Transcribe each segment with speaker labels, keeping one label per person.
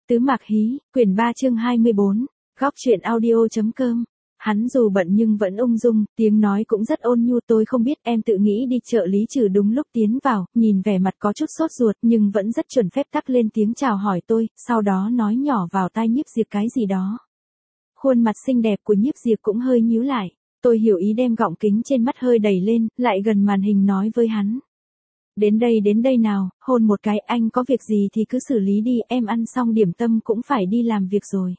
Speaker 1: Tứ Mạc Hí, quyển 3 chương 24, góc truyện audio.com. Hắn dù bận nhưng vẫn ung dung, tiếng nói cũng rất ôn nhu. Tôi không biết, em tự nghĩ đi. Trợ lý Trừ đúng lúc tiến vào, nhìn vẻ mặt có chút sốt ruột nhưng vẫn rất chuẩn phép tắc lên tiếng chào hỏi tôi, sau đó nói nhỏ vào tai Nhiếp Diệp cái gì đó. Khuôn mặt xinh đẹp của Nhiếp Diệp cũng hơi nhíu lại. Tôi hiểu ý, đem gọng kính trên mắt hơi đẩy lên, lại gần màn hình nói với hắn. Đến đây nào, hôn một cái. Anh có việc gì thì cứ xử lý đi, em ăn xong điểm tâm cũng phải đi làm việc rồi.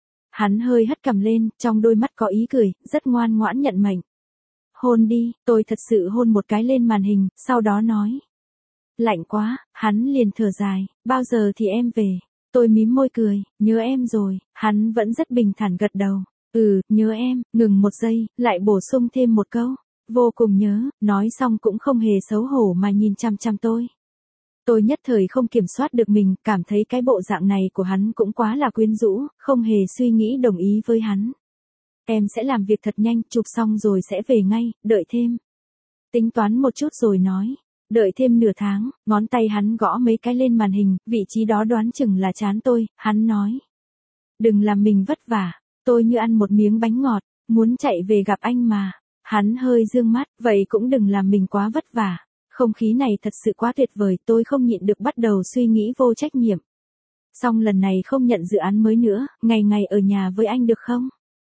Speaker 1: Hắn hơi hất cằm lên, trong đôi mắt có ý cười, rất ngoan ngoãn nhận mệnh. Hôn đi. Tôi thật sự hôn một cái lên màn hình, sau đó nói. Lạnh quá. Hắn liền thở dài. Bao giờ thì em về? Tôi mím môi cười. Nhớ em rồi. Hắn vẫn rất bình thản gật đầu. Nhớ em. Ngừng một giây, lại bổ sung thêm một câu. Vô cùng nhớ. Nói xong cũng không hề xấu hổ mà nhìn chăm chăm tôi. Tôi nhất thời không kiểm soát được mình, cảm thấy cái bộ dạng này của hắn cũng quá là quyến rũ, không hề suy nghĩ đồng ý với hắn. Em sẽ làm việc thật nhanh, chụp xong rồi sẽ về ngay, đợi thêm. Tính toán một chút rồi nói. Đợi thêm nửa tháng. Ngón tay hắn gõ mấy cái lên màn hình, vị trí đó đoán chừng là trán tôi. Hắn nói. Đừng làm mình vất vả. Tôi như ăn một miếng bánh ngọt, muốn chạy về gặp anh mà. Hắn hơi dương mắt, vậy cũng đừng làm mình quá vất vả. Không khí này thật sự quá tuyệt vời, tôi không nhịn được bắt đầu suy nghĩ vô trách nhiệm. Xong lần này không nhận dự án mới nữa, ngày ngày ở nhà với anh được không?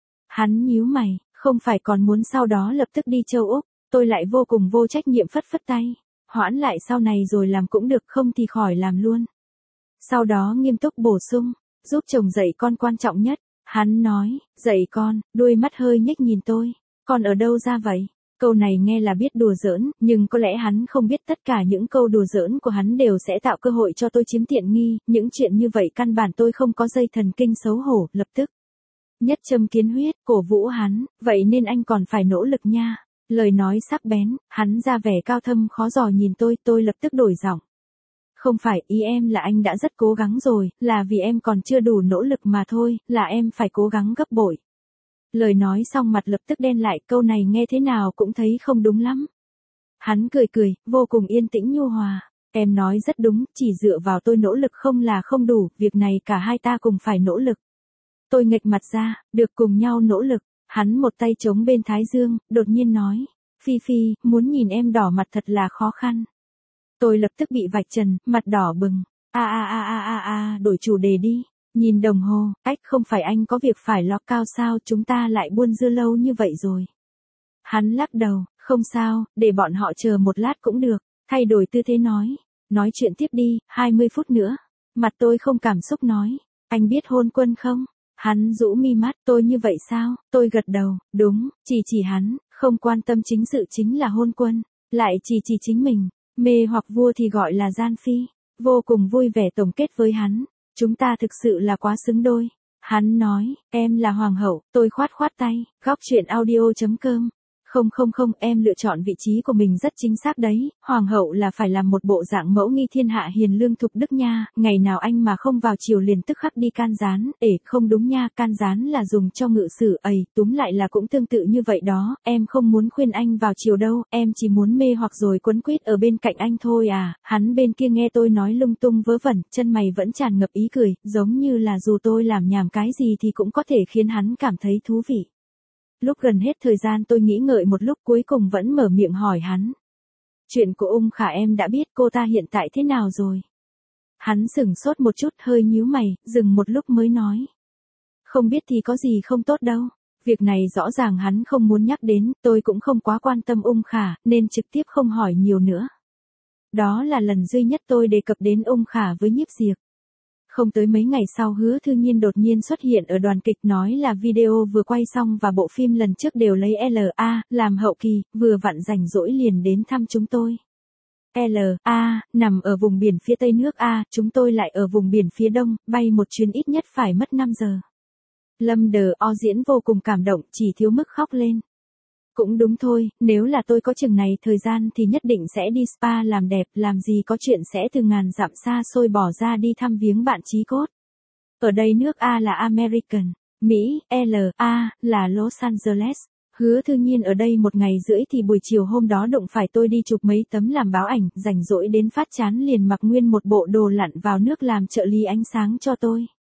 Speaker 1: Hắn nhíu mày, không phải còn muốn sau đó lập tức đi châu Úc. Tôi lại vô cùng vô trách nhiệm phất phất tay. Hoãn lại sau này rồi làm cũng được, không thì khỏi làm luôn. Sau đó nghiêm túc bổ sung, giúp chồng dạy con quan trọng nhất. Hắn nói, dạy con, đuôi mắt hơi nhếch nhìn tôi. Con ở đâu ra vậy? Câu này nghe là biết đùa giỡn, nhưng có lẽ hắn không biết tất cả những câu đùa giỡn của hắn đều sẽ tạo cơ hội cho tôi chiếm tiện nghi, những chuyện như vậy căn bản tôi không có dây thần kinh xấu hổ, lập tức. Nhất châm kiến huyết, cổ vũ hắn, vậy nên anh còn phải nỗ lực nha. Lời nói sắc bén, hắn ra vẻ cao thâm khó dò nhìn tôi lập tức đổi giọng. Không phải, ý em là anh đã rất cố gắng rồi, là vì em còn chưa đủ nỗ lực mà thôi, là em phải cố gắng gấp bội. Lời nói xong mặt lập tức đen lại, câu này nghe thế nào cũng thấy không đúng lắm. Hắn cười, vô cùng yên tĩnh nhu hòa. Em nói rất đúng, chỉ dựa vào tôi nỗ lực không là không đủ, việc này cả hai ta cùng phải nỗ lực. Tôi nghệch mặt ra, được cùng nhau nỗ lực. Hắn một tay chống bên thái dương, đột nhiên nói. Phi, muốn nhìn em đỏ mặt thật là khó khăn. Tôi lập tức bị vạch trần, mặt đỏ bừng. Đổi chủ đề đi. Nhìn đồng hồ, không phải anh có việc phải lo cao sao, chúng ta lại buôn dưa lâu như vậy rồi. Hắn lắc đầu, không sao, để bọn họ chờ một lát cũng được, thay đổi tư thế nói chuyện tiếp đi, 20 phút nữa. Mặt tôi không cảm xúc nói, anh biết hôn quân không? Hắn rũ mi mắt, tôi như vậy sao? Tôi gật đầu, đúng, chỉ hắn, không quan tâm chính sự chính là hôn quân, lại chỉ chính mình, mê hoặc vua thì gọi là gian phi. Vô cùng vui vẻ tổng kết với hắn. Chúng ta thực sự là quá xứng đôi. Hắn nói, em là hoàng hậu. Tôi khoát tay, góc truyện audio.com. Không, em lựa chọn vị trí của mình rất chính xác đấy. Hoàng hậu là phải làm một bộ dạng mẫu nghi thiên hạ hiền lương thục đức nha. Ngày nào anh mà không vào triều liền tức khắc đi can gián. Không đúng nha, can gián là dùng cho ngự sử. Túm lại là cũng tương tự như vậy đó. Em không muốn khuyên anh vào triều đâu, em chỉ muốn mê hoặc rồi quấn quýt ở bên cạnh anh thôi à. Hắn bên kia nghe tôi nói lung tung vớ vẩn, chân mày vẫn tràn ngập ý cười, giống như là dù tôi làm nhảm cái gì thì cũng có thể khiến hắn cảm thấy thú vị. Lúc gần hết thời gian tôi nghĩ ngợi một lúc, cuối cùng vẫn mở miệng hỏi hắn. Chuyện của Khả em đã biết, cô ta hiện tại thế nào rồi? Hắn sửng sốt một chút, hơi nhíu mày, dừng một lúc mới nói. Không biết thì có gì không tốt đâu. Việc này rõ ràng hắn không muốn nhắc đến, tôi cũng không quá quan tâm Khả, nên trực tiếp không hỏi nhiều nữa. Đó là lần duy nhất tôi đề cập đến Khả với Nhiếp Diệp. Không tới mấy ngày sau, Hứa Thư Nhiên đột nhiên xuất hiện ở đoàn kịch, nói là video vừa quay xong và bộ phim lần trước đều lấy LA làm hậu kỳ, vừa vặn rảnh rỗi liền đến thăm chúng tôi. LA nằm ở vùng biển phía tây nước A, chúng tôi lại ở vùng biển phía đông, bay một chuyến ít nhất phải mất 5 giờ. Lâm Đờ O diễn vô cùng cảm động, chỉ thiếu mức khóc lên. Cũng đúng thôi, nếu là tôi có chừng này thời gian thì nhất định sẽ đi spa làm đẹp, làm gì có chuyện sẽ từ ngàn dặm xa xôi bỏ ra đi thăm viếng bạn chí cốt. Ở đây nước A là American, Mỹ, LA là Los Angeles. Hứa Thư Nhiên ở đây 1 ngày rưỡi thì buổi chiều hôm đó đụng phải tôi đi chụp mấy tấm làm báo ảnh, rảnh rỗi đến phát chán liền mặc nguyên một bộ đồ lặn vào nước làm trợ lý ánh sáng cho tôi.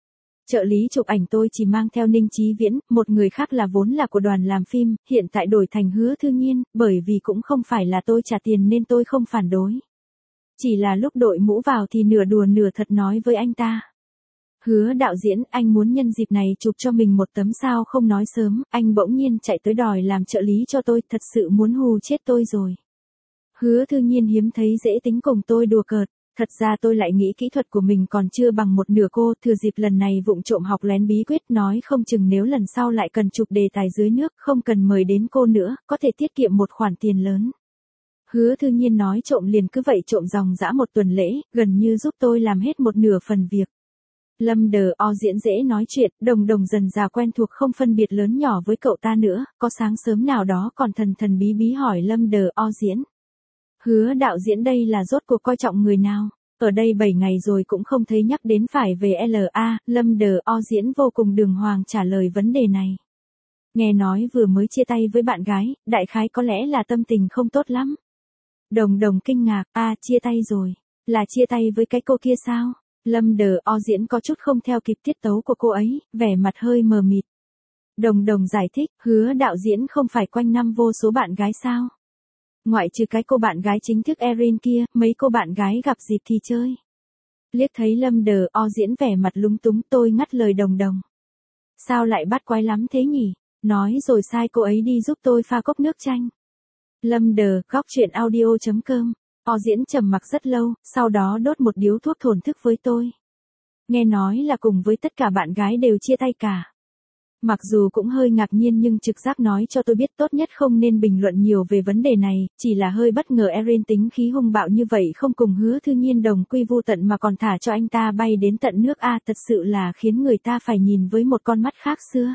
Speaker 1: Trợ lý chụp ảnh tôi chỉ mang theo Ninh Chí Viễn, một người khác là vốn là của đoàn làm phim, hiện tại đổi thành Hứa Thư Nhiên, bởi vì cũng không phải là tôi trả tiền nên tôi không phản đối. Chỉ là lúc đội mũ vào thì nửa đùa nửa thật nói với anh ta. Hứa đạo diễn, anh muốn nhân dịp này chụp cho mình một tấm sao không nói sớm, anh bỗng nhiên chạy tới đòi làm trợ lý cho tôi, thật sự muốn hù chết tôi rồi. Hứa Thư Nhiên hiếm thấy dễ tính cùng tôi đùa cợt. Thật ra tôi lại nghĩ kỹ thuật của mình còn chưa bằng một nửa cô, thừa dịp lần này vụng trộm học lén bí quyết, nói không chừng nếu lần sau lại cần chụp đề tài dưới nước, không cần mời đến cô nữa, có thể tiết kiệm một khoản tiền lớn. Hứa Thư Nhiên nói trộm liền cứ vậy trộm dòng dã một tuần lễ, gần như giúp tôi làm hết một nửa phần việc. Lâm Đờ O diễn dễ nói chuyện, Đồng Đồng dần già quen thuộc không phân biệt lớn nhỏ với cậu ta nữa, có sáng sớm nào đó còn thần thần bí bí hỏi Lâm Đờ O diễn. Hứa đạo diễn đây là rốt cuộc coi trọng người nào, ở đây 7 ngày rồi cũng không thấy nhắc đến phải về LA, Lâm Đờ O diễn vô cùng đường hoàng trả lời vấn đề này. Nghe nói vừa mới chia tay với bạn gái, đại khái có lẽ là tâm tình không tốt lắm. Đồng Đồng kinh ngạc, chia tay rồi, là chia tay với cái cô kia sao? Lâm Đờ O diễn có chút không theo kịp tiết tấu của cô ấy, vẻ mặt hơi mờ mịt. Đồng Đồng giải thích, Hứa đạo diễn không phải quanh năm vô số bạn gái sao? Ngoại trừ cái cô bạn gái chính thức Erin kia, mấy cô bạn gái gặp dịp thì chơi. Liếc thấy Lâm Đờ O diễn vẻ mặt lúng túng, tôi ngắt lời Đồng Đồng. Sao lại bắt quái lắm thế nhỉ? Nói rồi sai cô ấy đi giúp tôi pha cốc nước chanh. Lâm Đờ, góc truyện audio.com. O diễn trầm mặc rất lâu, sau đó đốt một điếu thuốc thổn thức với tôi. Nghe nói là cùng với tất cả bạn gái đều chia tay cả. Mặc dù cũng hơi ngạc nhiên nhưng trực giác nói cho tôi biết tốt nhất không nên bình luận nhiều về vấn đề này, chỉ là hơi bất ngờ Erin tính khí hung bạo như vậy không cùng Hứa Thư Nhiên đồng quy vu tận mà còn thả cho anh ta bay đến tận nước thật sự là khiến người ta phải nhìn với một con mắt khác xưa.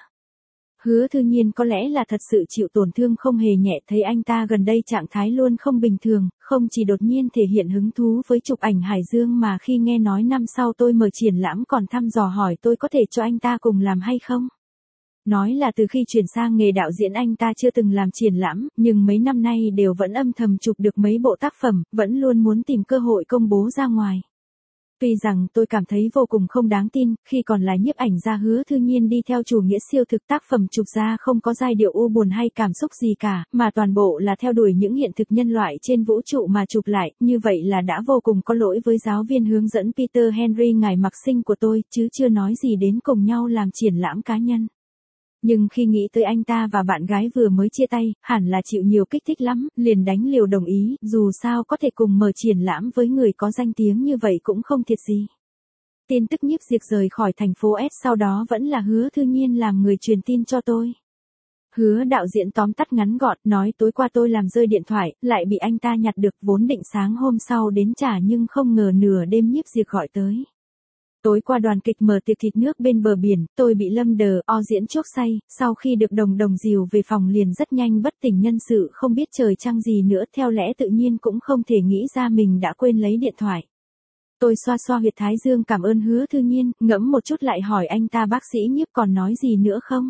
Speaker 1: Hứa Thư Nhiên có lẽ là thật sự chịu tổn thương không hề nhẹ, thấy anh ta gần đây trạng thái luôn không bình thường, không chỉ đột nhiên thể hiện hứng thú với chụp ảnh Hải Dương mà khi nghe nói năm sau tôi mở triển lãm còn thăm dò hỏi tôi có thể cho anh ta cùng làm hay không. Nói là từ khi chuyển sang nghề đạo diễn anh ta chưa từng làm triển lãm, nhưng mấy năm nay đều vẫn âm thầm chụp được mấy bộ tác phẩm, vẫn luôn muốn tìm cơ hội công bố ra ngoài. Tuy rằng tôi cảm thấy vô cùng không đáng tin, khi còn là nhiếp ảnh gia Hứa Thư Nhiên đi theo chủ nghĩa siêu thực tác phẩm chụp ra không có giai điệu u buồn hay cảm xúc gì cả, mà toàn bộ là theo đuổi những hiện thực nhân loại trên vũ trụ mà chụp lại, như vậy là đã vô cùng có lỗi với giáo viên hướng dẫn Peter Henry ngài mặc sinh của tôi, chứ chưa nói gì đến cùng nhau làm triển lãm cá nhân. Nhưng khi nghĩ tới anh ta và bạn gái vừa mới chia tay, hẳn là chịu nhiều kích thích lắm, liền đánh liều đồng ý, dù sao có thể cùng mở triển lãm với người có danh tiếng như vậy cũng không thiệt gì. Tin tức Nhiếp Diệp rời khỏi thành phố S sau đó vẫn là Hứa Thư Nhiên làm người truyền tin cho tôi. Hứa đạo diễn tóm tắt ngắn gọn, nói tối qua tôi làm rơi điện thoại, lại bị anh ta nhặt được, vốn định sáng hôm sau đến trả nhưng không ngờ nửa đêm Nhiếp Diệp gọi tới. Tối qua đoàn kịch mở tiệc thịt nước bên bờ biển, tôi bị Lâm Đờ O diễn chuốc say, sau khi được Đồng Đồng dìu về phòng liền rất nhanh bất tỉnh nhân sự, không biết trời trăng gì nữa, theo lẽ tự nhiên cũng không thể nghĩ ra mình đã quên lấy điện thoại. Tôi xoa xoa huyệt thái dương cảm ơn Hứa Thư Nhiên, ngẫm một chút lại hỏi anh ta bác sĩ Nhiếp còn nói gì nữa không?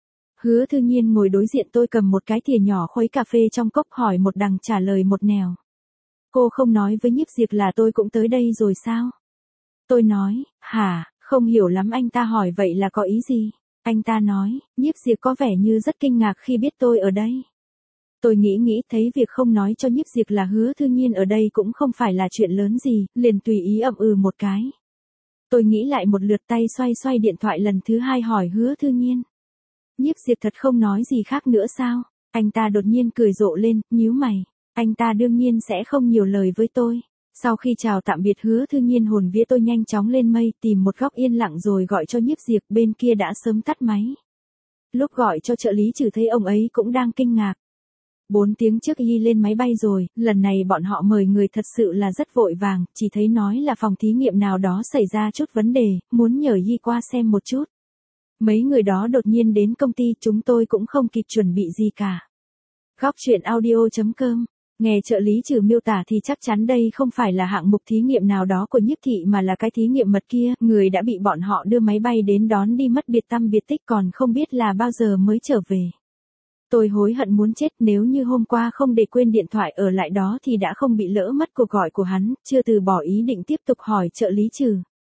Speaker 1: Hứa Thư Nhiên ngồi đối diện tôi cầm một cái thìa nhỏ khuấy cà phê trong cốc hỏi một đằng trả lời một nẻo. Cô không nói với Nhiếp Diệp là tôi cũng tới đây rồi sao? Tôi nói, hả, không hiểu lắm, anh ta hỏi vậy là có ý gì? Anh ta nói, Nhiếp Diệp có vẻ như rất kinh ngạc khi biết tôi ở đây. Tôi nghĩ thấy việc không nói cho Nhiếp Diệp là Hứa Thư Nhiên ở đây cũng không phải là chuyện lớn gì, liền tùy ý ậm một cái. Tôi nghĩ lại một lượt tay xoay điện thoại lần thứ 2 hỏi Hứa Thư Nhiên. Nhiếp Diệp thật không nói gì khác nữa sao? Anh ta đột nhiên cười rộ lên, nhíu mày. Anh ta đương nhiên sẽ không nhiều lời với tôi. Sau khi chào tạm biệt Hứa Thư Nhiên hồn vía tôi nhanh chóng lên mây tìm một góc yên lặng rồi gọi cho Nhiếp Diệp, bên kia đã sớm tắt máy. Lúc gọi cho trợ lý Trừ thấy ông ấy cũng đang kinh ngạc. 4 tiếng trước y lên máy bay rồi, lần này bọn họ mời người thật sự là rất vội vàng, chỉ thấy nói là phòng thí nghiệm nào đó xảy ra chút vấn đề, muốn nhờ y qua xem một chút. Mấy người đó đột nhiên đến công ty, chúng tôi cũng không kịp chuẩn bị gì cả. Góc truyện audio.com. Nghe trợ lý Trừ miêu tả thì chắc chắn đây không phải là hạng mục thí nghiệm nào đó của Nhiếp thị mà là cái thí nghiệm mật kia, người đã bị bọn họ đưa máy bay đến đón đi mất biệt tăm biệt tích còn không biết là bao giờ mới trở về. Tôi hối hận muốn chết, nếu như hôm qua không để quên điện thoại ở lại đó thì đã không bị lỡ mất cuộc gọi của hắn, chưa từ bỏ ý định tiếp tục hỏi trợ lý Trừ.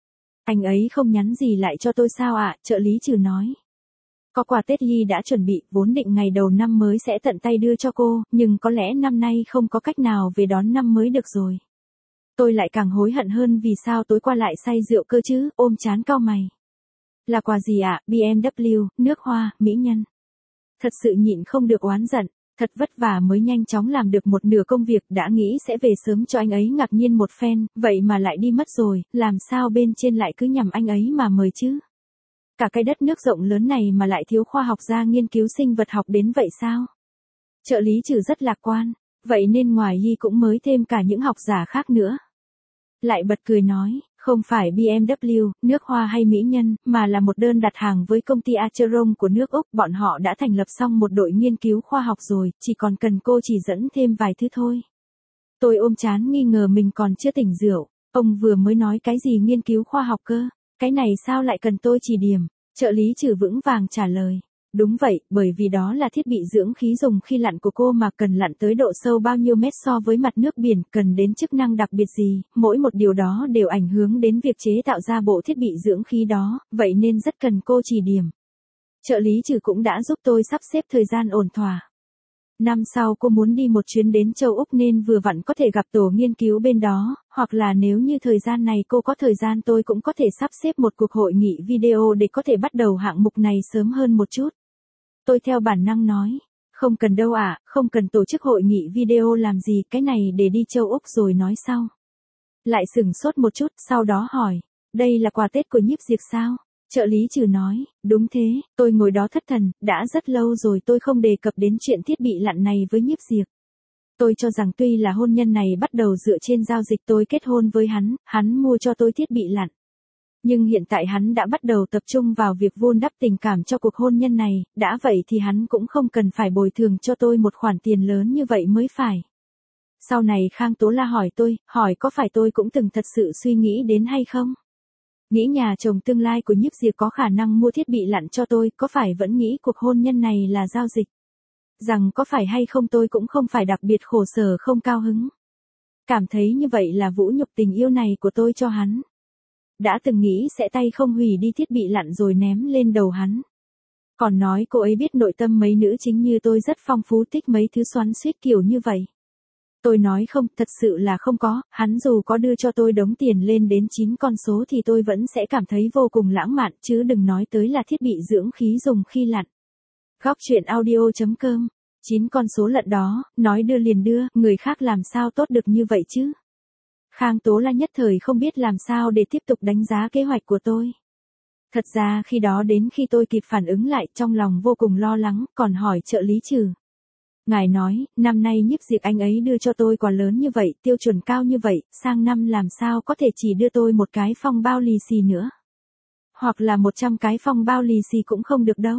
Speaker 1: Anh ấy không nhắn gì lại cho tôi sao ạ? Trợ lý Trừ nói. Có quà Tết Ly đã chuẩn bị, vốn định ngày đầu năm mới sẽ tận tay đưa cho cô, nhưng có lẽ năm nay không có cách nào về đón năm mới được rồi. Tôi lại càng hối hận hơn vì sao tối qua lại say rượu cơ chứ, ôm chán cau mày. Là quà gì ạ? BMW, nước hoa, mỹ nhân. Thật sự nhịn không được oán giận, thật vất vả mới nhanh chóng làm được một nửa công việc, đã nghĩ sẽ về sớm cho anh ấy ngạc nhiên một phen, vậy mà lại đi mất rồi, làm sao bên trên lại cứ nhằm anh ấy mà mời chứ? Cả cái đất nước rộng lớn này mà lại thiếu khoa học gia nghiên cứu sinh vật học đến vậy sao? Trợ lý Trừ rất lạc quan, vậy nên ngoài Yi cũng mới thêm cả những học giả khác nữa. Lại bật cười nói, không phải BMW, nước hoa hay mỹ nhân, mà là một đơn đặt hàng với công ty Acheron của nước Úc. Bọn họ đã thành lập xong một đội nghiên cứu khoa học rồi, chỉ còn cần cô chỉ dẫn thêm vài thứ thôi. Tôi ôm chán nghi ngờ mình còn chưa tỉnh rượu, ông vừa mới nói cái gì nghiên cứu khoa học cơ, cái này sao lại cần tôi chỉ điểm? Trợ lý Trừ vững vàng trả lời. Đúng vậy, bởi vì đó là thiết bị dưỡng khí dùng khi lặn của cô mà cần lặn tới độ sâu bao nhiêu mét so với mặt nước biển, cần đến chức năng đặc biệt gì, mỗi một điều đó đều ảnh hưởng đến việc chế tạo ra bộ thiết bị dưỡng khí đó, vậy nên rất cần cô chỉ điểm. Trợ lý Trừ cũng đã giúp tôi sắp xếp thời gian ổn thỏa. Năm sau cô muốn đi một chuyến đến châu Úc nên vừa vặn có thể gặp tổ nghiên cứu bên đó, hoặc là nếu như thời gian này cô có thời gian tôi cũng có thể sắp xếp một cuộc hội nghị video để có thể bắt đầu hạng mục này sớm hơn một chút. Tôi theo bản năng nói, không cần đâu ạ, không cần tổ chức hội nghị video làm gì, cái này để đi châu Úc rồi nói sau. Lại sửng sốt một chút, sau đó hỏi, đây là quà Tết của Nhiếp Diệp sao? Trợ lý Trừ nói, đúng thế, tôi ngồi đó thất thần, đã rất lâu rồi tôi không đề cập đến chuyện thiết bị lặn này với Nhiếp Diệp. Tôi cho rằng tuy là hôn nhân này bắt đầu dựa trên giao dịch tôi kết hôn với hắn mua cho tôi thiết bị lặn. Nhưng hiện tại hắn đã bắt đầu tập trung vào việc vun đắp tình cảm cho cuộc hôn nhân này, đã vậy thì hắn cũng không cần phải bồi thường cho tôi một khoản tiền lớn như vậy mới phải. Sau này Khang Tố La hỏi tôi, hỏi có phải tôi cũng từng thật sự suy nghĩ đến hay không? Nghĩ nhà chồng tương lai của Nhiếp Diệp có khả năng mua thiết bị lặn cho tôi, có phải vẫn nghĩ cuộc hôn nhân này là giao dịch? Rằng có phải hay không tôi cũng không phải đặc biệt khổ sở không cao hứng. Cảm thấy như vậy là vũ nhục tình yêu này của tôi cho hắn. Đã từng nghĩ sẽ tay không hủy đi thiết bị lặn rồi ném lên đầu hắn. Còn nói cô ấy biết nội tâm mấy nữ chính như tôi rất phong phú, thích mấy thứ xoắn xuýt kiểu như vậy. Tôi nói không, thật sự là không có, hắn dù có đưa cho tôi đống tiền lên đến 9 con số thì tôi vẫn sẽ cảm thấy vô cùng lãng mạn, chứ đừng nói tới là thiết bị dưỡng khí dùng khi lặn. Góc truyện audio.com, 9 con số lận đó, nói đưa liền đưa, người khác làm sao tốt được như vậy chứ? Khang Tố La nhất thời không biết làm sao để tiếp tục đánh giá kế hoạch của tôi. Thật ra khi đó đến khi tôi kịp phản ứng lại trong lòng vô cùng lo lắng, còn hỏi trợ lý Trừ. Ngài nói, năm nay Nhiếp Diệp anh ấy đưa cho tôi quà lớn như vậy, tiêu chuẩn cao như vậy, sang năm làm sao có thể chỉ đưa tôi một cái phong bao lì xì nữa. Hoặc là 100 cái phong bao lì xì cũng không được đâu.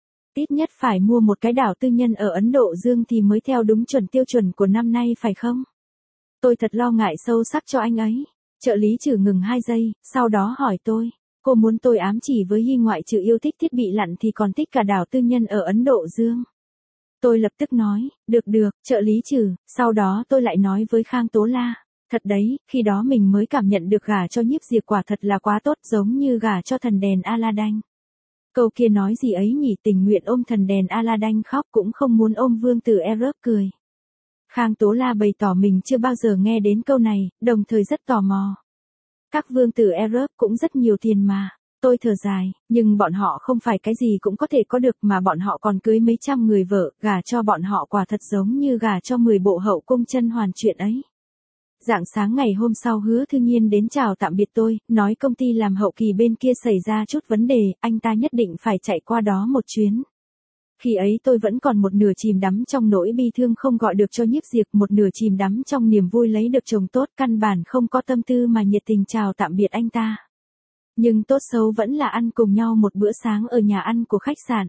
Speaker 1: Ít nhất phải mua một cái đảo tư nhân ở Ấn Độ Dương thì mới theo đúng chuẩn tiêu chuẩn của năm nay phải không? Tôi thật lo ngại sâu sắc cho anh ấy. Trợ lý Trừ ngừng 2 giây, sau đó hỏi tôi. Cô muốn tôi ám chỉ với Hy ngoại trừ yêu thích thiết bị lặn thì còn thích cả đảo tư nhân ở Ấn Độ Dương. Tôi lập tức nói, được, trợ lý Trừ, sau đó tôi lại nói với Khang Tố La. Thật đấy, khi đó mình mới cảm nhận được gả cho Nhiếp Diệp quả thật là quá tốt, giống như gả cho thần đèn Aladdin. Câu kia nói gì ấy nhỉ, tình nguyện ôm thần đèn Aladdin khóc cũng không muốn ôm vương tử Arab cười. Khang Tố La bày tỏ mình chưa bao giờ nghe đến câu này, đồng thời rất tò mò. Các vương tử Arab cũng rất nhiều tiền mà. Tôi thở dài, nhưng bọn họ không phải cái gì cũng có thể có được mà bọn họ còn cưới mấy trăm người vợ, gả cho bọn họ quả thật giống như gả cho 10 bộ hậu cung chân hoàn chuyện ấy. Rạng sáng ngày hôm sau Hứa Thư Nhiên đến chào tạm biệt tôi, nói công ty làm hậu kỳ bên kia xảy ra chút vấn đề, anh ta nhất định phải chạy qua đó một chuyến. Khi ấy tôi vẫn còn một nửa chìm đắm trong nỗi bi thương không gọi được cho Nhiếp Diệp, một nửa chìm đắm trong niềm vui lấy được chồng tốt, căn bản không có tâm tư mà nhiệt tình chào tạm biệt anh ta. Nhưng tốt xấu vẫn là ăn cùng nhau một bữa sáng ở nhà ăn của khách sạn.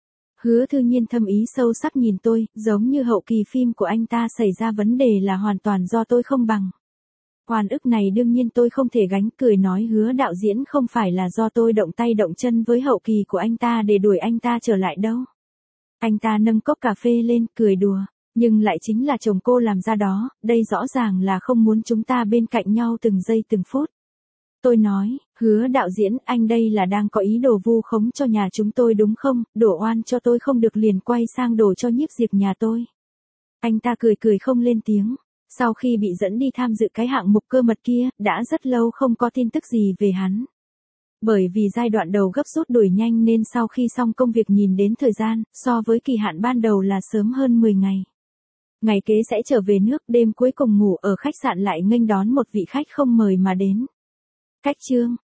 Speaker 1: Hứa Thư Nhiên thâm ý sâu sắc nhìn tôi, giống như hậu kỳ phim của anh ta xảy ra vấn đề là hoàn toàn do tôi không bằng. Oan ức này đương nhiên tôi không thể gánh, cười nói Hứa đạo diễn không phải là do tôi động tay động chân với hậu kỳ của anh ta để đuổi anh ta trở lại đâu. Anh ta nâng cốc cà phê lên, cười đùa, nhưng lại chính là chồng cô làm ra đó, đây rõ ràng là không muốn chúng ta bên cạnh nhau từng giây từng phút. Tôi nói, Hứa đạo diễn, anh đây là đang có ý đồ vu khống cho nhà chúng tôi đúng không, đổ oan cho tôi không được liền quay sang đổ cho Nhiếp Diệp nhà tôi. Anh ta cười cười không lên tiếng. Sau khi bị dẫn đi tham dự cái hạng mục cơ mật kia, đã rất lâu không có tin tức gì về hắn. Bởi vì giai đoạn đầu gấp rút đuổi nhanh nên sau khi xong công việc nhìn đến thời gian, so với kỳ hạn ban đầu là sớm hơn 10 ngày. Ngày kế sẽ trở về nước, đêm cuối cùng ngủ ở khách sạn lại nghênh đón một vị khách không mời mà đến. Cách chương